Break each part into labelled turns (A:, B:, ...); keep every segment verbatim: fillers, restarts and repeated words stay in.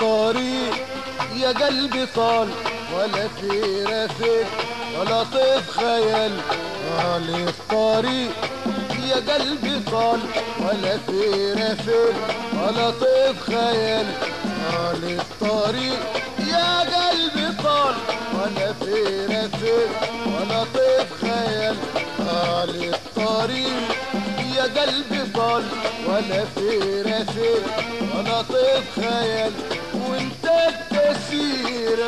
A: الطريق يا قلبي طال ولا في رفيق ولا طيف خيال. طال الطريق يا قلبي طال ولا في رفيق ولا طيف خيال. طال الطريق يا قلبي طال ولا في رفيق ولا طيف خيال. طال الطريق يا قلبي طال ولا في رفيق ولا طيف خيال. وانت التسير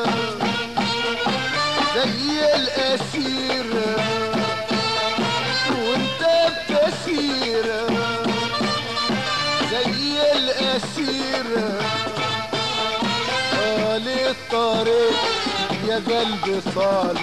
A: زي الاسير وانت التسير زي الاسير. طال الطريق يا قلبي طال.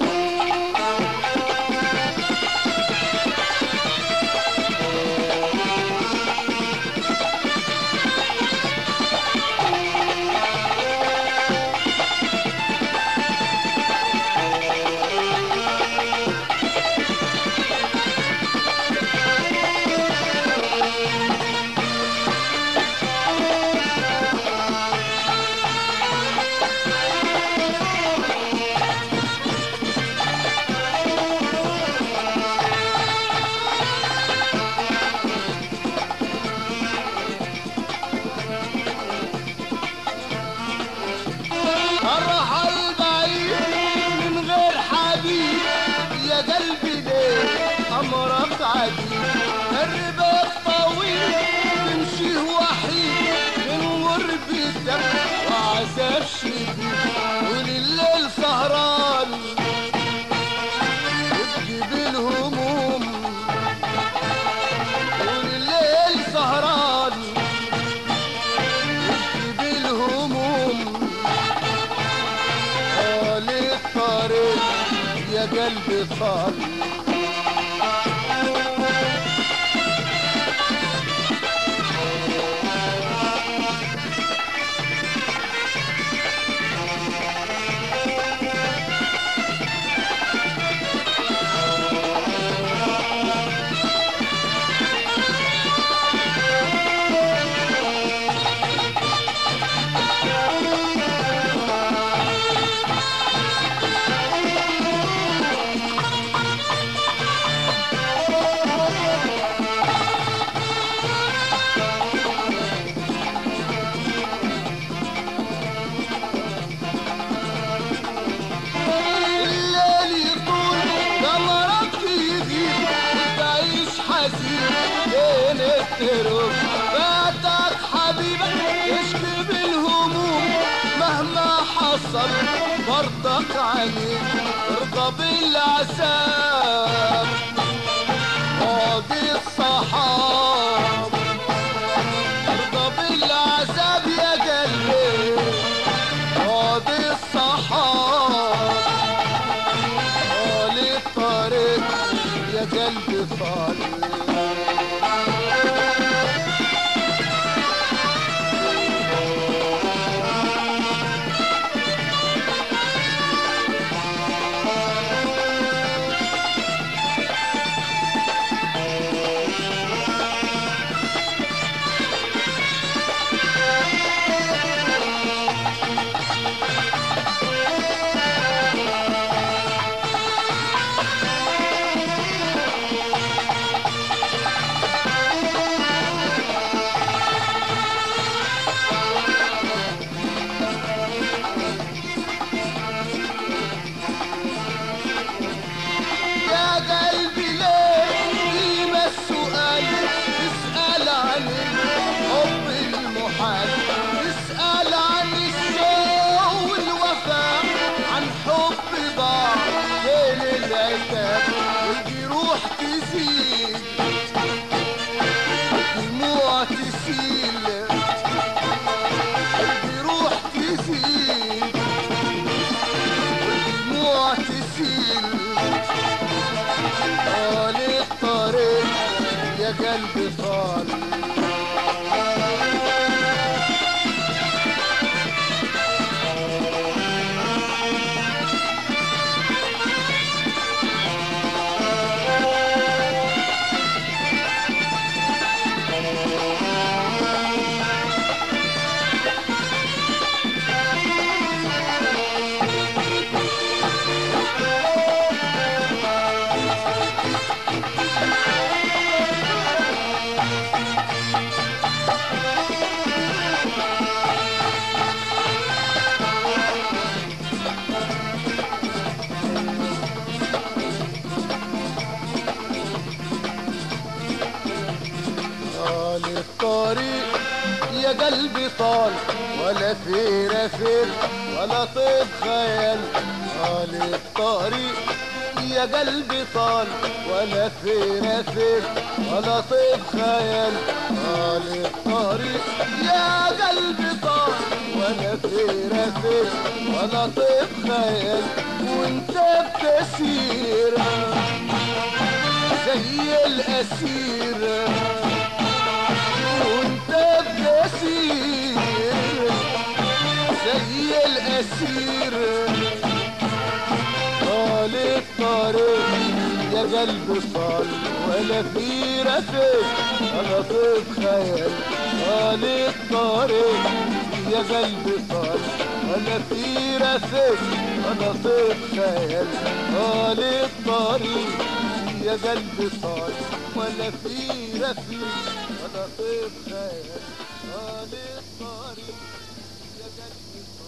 A: أمرك عجيب الرباط طويل تمشي وحيد من غرب الدم وعذاب شديد. ولليل سهران وتجيب الهموم. ولليل سهران وتجيب الهموم. طال الطريق يا قلبي طال. فاتك حبيبك يشكي بالهموم مهما حصل برضك عليك ارضى بالعذاب. قاضي الصحاب ارضى بالعذاب يا قلبي. قاضي الصحاب. طال الطريق يا قلبي طال. اسأل عن الشوق والوفاء عن حب ضاع بين العتاب. والجروح تزيد والدموع تسيل. الجروح تزيد والدموع تسيل. طال الطريق يا قلبي طال. طال الطريق يا قلبي طال، ولا في رفيق ولا طيب خيال. طال الطريق يا قلبي طال، ولا في رفيق ولا طيب خيال. طال الطريق يا قلبي طال، ولا في رفيق ولا طيب خيال. وانت بتسير زي الأسير، وانت بتسير زي الأسير. طال الطريق يا قلبي طال، ولا في رفيق ولا طيب خيال. طال الطريق يا قلبي طال، ولا في رفيق ولا طيب خيال. طال الطريق يا قلبي طال، ولا في رفيق ولا طيب خيال. طال الطريق يا قلبي طال.